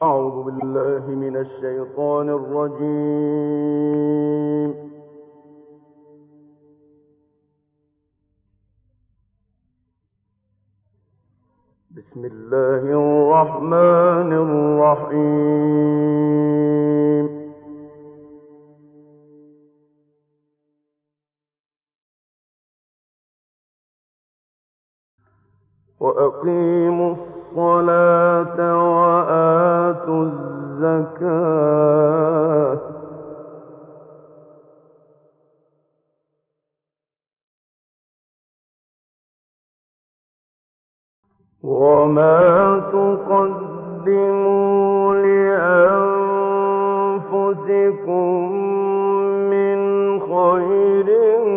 أعوذ بالله من الشيطان الرجيم. بسم الله الرحمن الرحيم. وأقيموا الصلاة وآتوا الزكاة وما تقدموا لأنفسكم من خير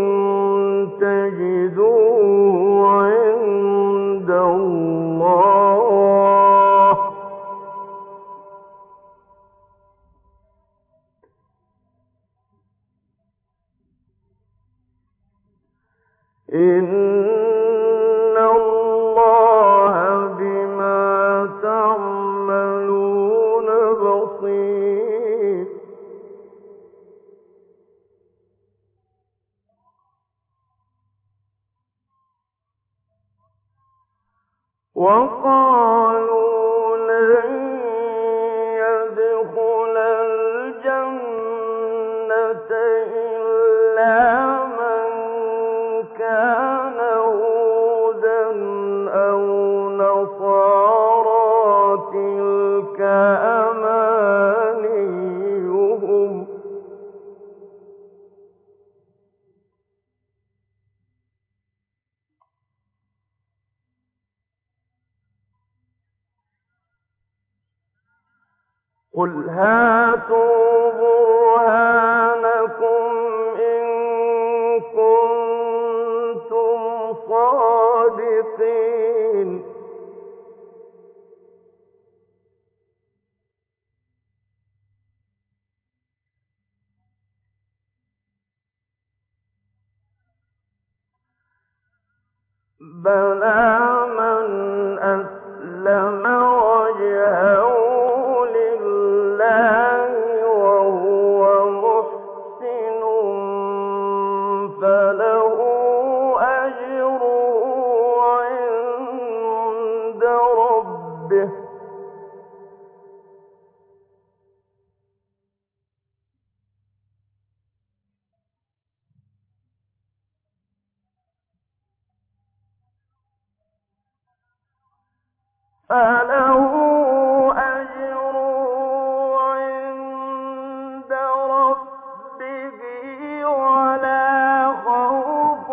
تجدوه عند الله إن الله بما تعملون بصير. وقالوا لن يدخل الجنة إلا من كان هودا أو نصارى تلك أمانيهم قل هاتوا برهانكم إن كنتم صادقين. بلى من أسلم وجهه لله وهو محسن فله أجره عند ربه ولا خوف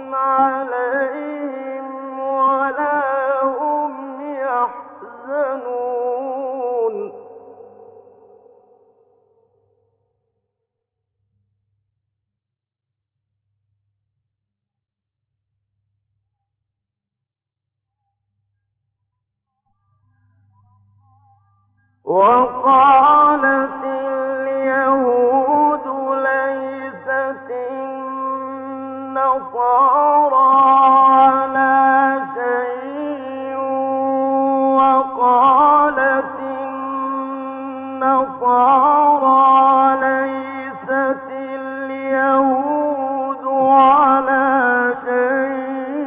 عليهم ولا هم يحزنون. وقالت اليهود ليست النصارى على شيء وقالت النصارى ليست اليهود على شيء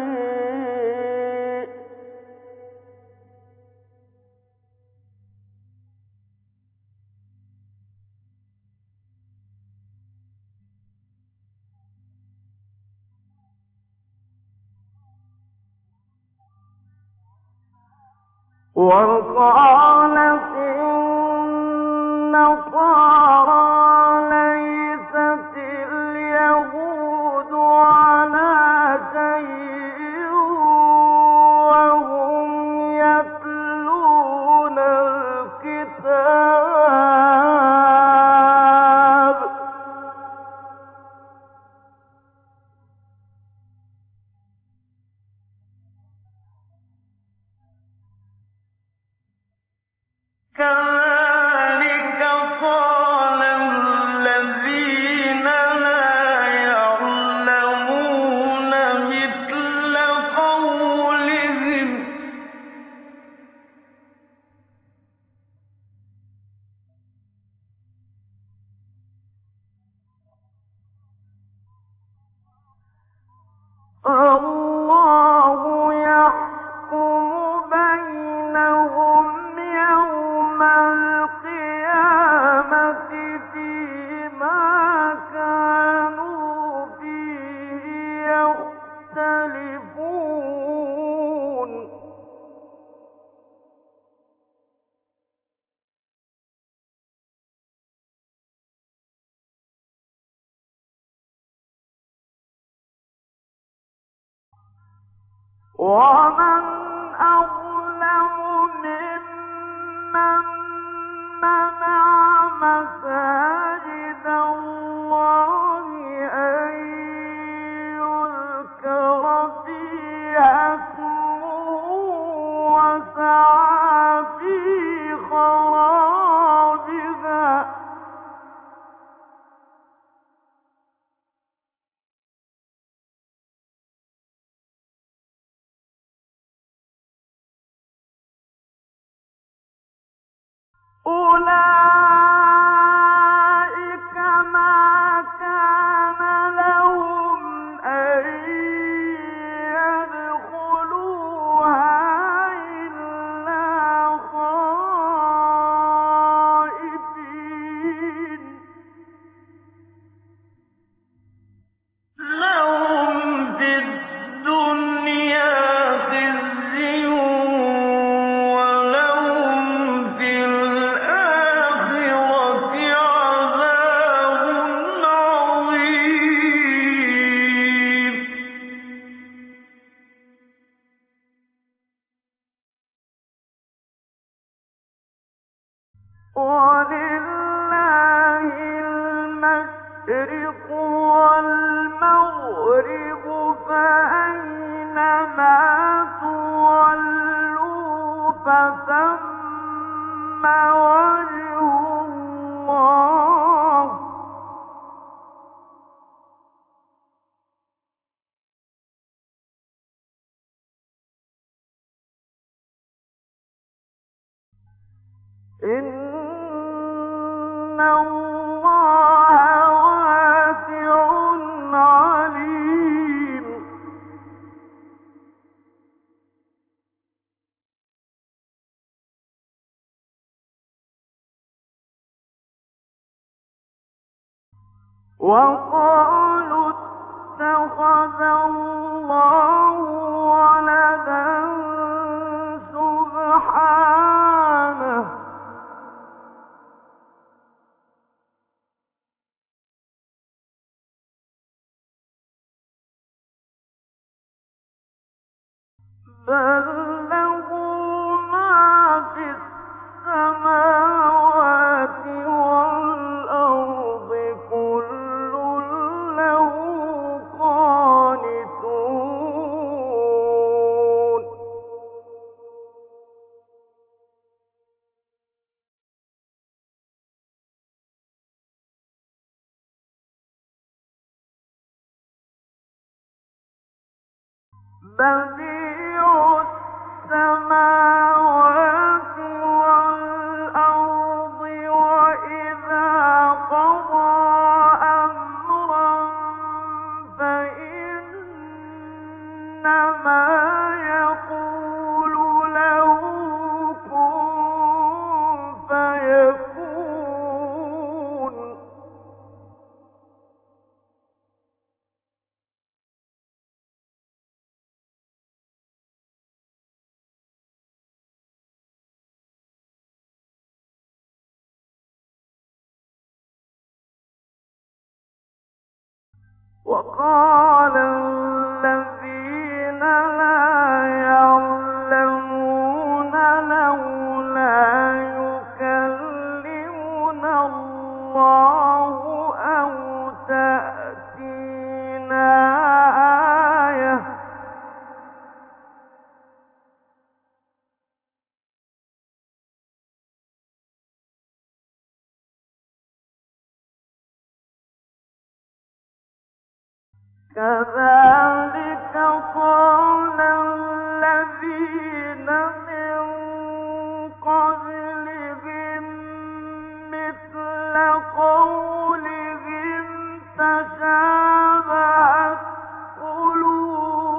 وقالت النصارى ليست اليهود على شيء وهم يتلون الكتاب فالله يحكم بينهم يوم القيامة فيما كانوا فيه يختلفون ومن أظلم ممن منع مساجد الله أن يذكر فيها اسمه وسعى في خرابها أولئك ما كان لهم أن يدخلوها إلا خائفين لهم في الدنيا خزي ولهم في الآخرة عذاب عظيم ولله المشرق والمغرب فأينما تولوا فثم وجه الله إن الله واسع عليم وقالوا اتخذ الله ولدا سبحانه بل له ما في السماوات والأرض كل له قانتون بديع السماوات والأرض وإذا قضى أمرا فإنما يقول له كن فيكون وقال الذين لا يعلمون لولا يكلمنا الله أو تأتينا آية كذلك قال الذين من قبلهم مثل قولهم تشابهت قلوبهم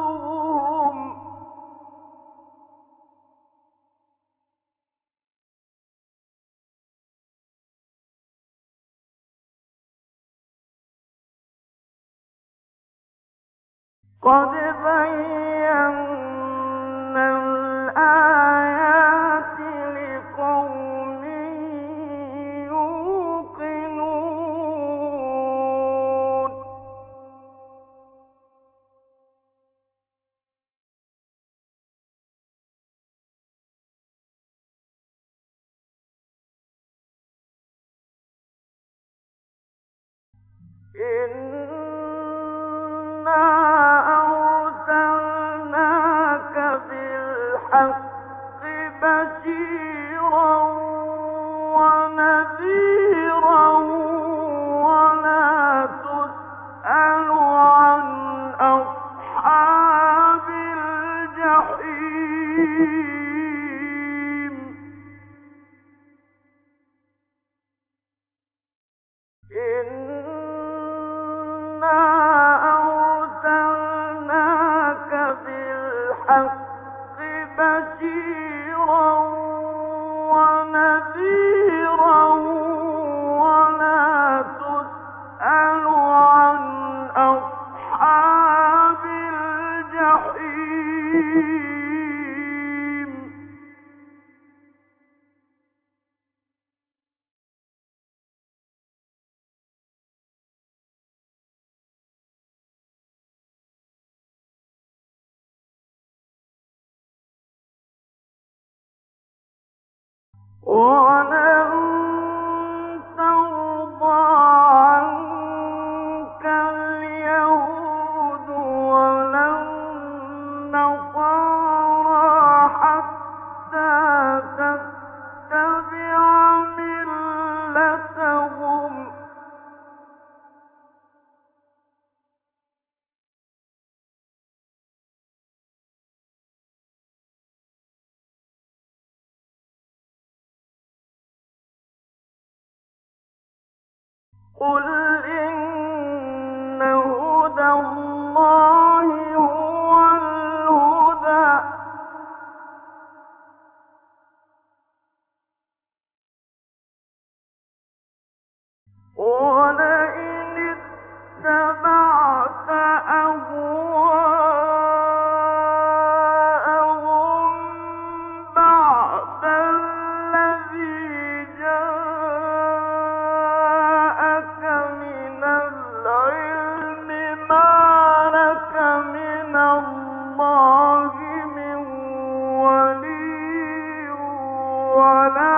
قد بينا الآيات لقوم يوقنون إنا أرسلناك بالحق بشيرا ونذيرا ولا تسأل عن أصحاب الجحيم إنا أرسلناك بالحق بشيرا ونذيرا ولا تسأل عن أصحاب الجحيم ولن ترضى عنك اليهود ولا النصارى حتى تتبع ملتهم قل إن هدى الله هو الهدى ولئن اتبعت أهواءهم بعد الذي جاءك من العلم ما لك من الله من ولي ولا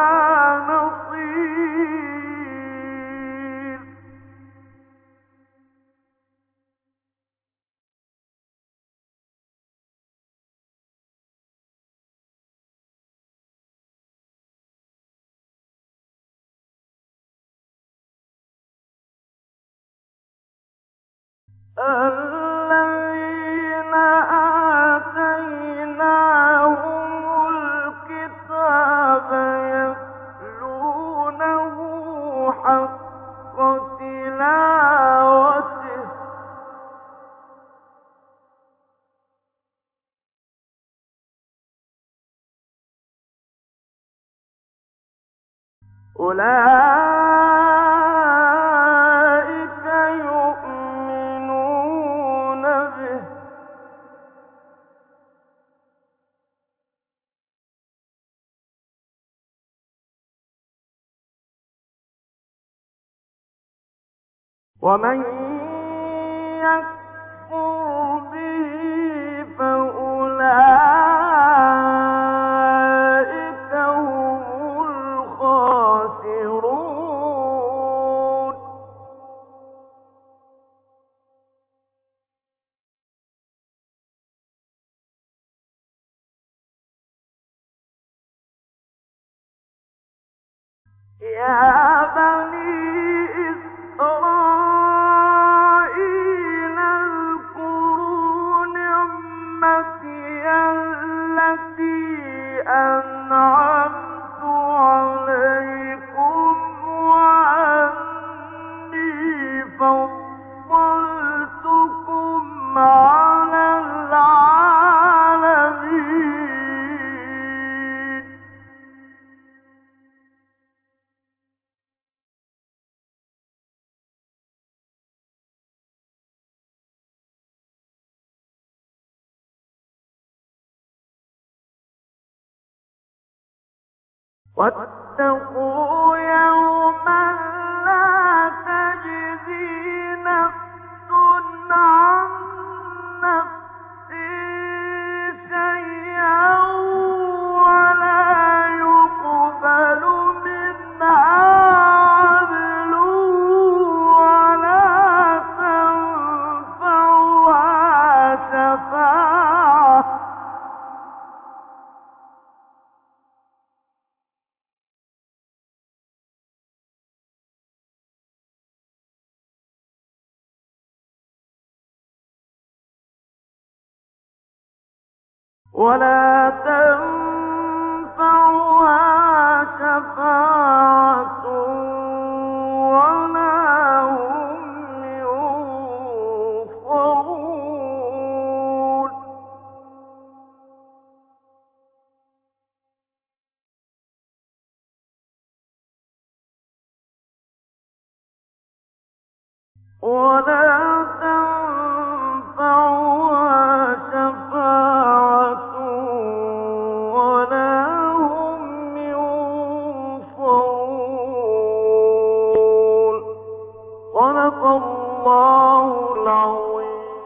نصير الذين آتيناهم الكتاب يتلونه حق تلاوته أولئك يؤمنون به ومن يكفر به فأولئك هم الخاسرون يا بني إسرائيل اذكروا نعمتي التي أنعمت عليكم وأني فضلتكم على العالمين واتقوا يوما لا تجزي نفس عن نفس شيئا ولا يقبل منها عدل ولا تنفعها شفاعة ولا تنفعها شفاعة ولا هم ينصرون ولا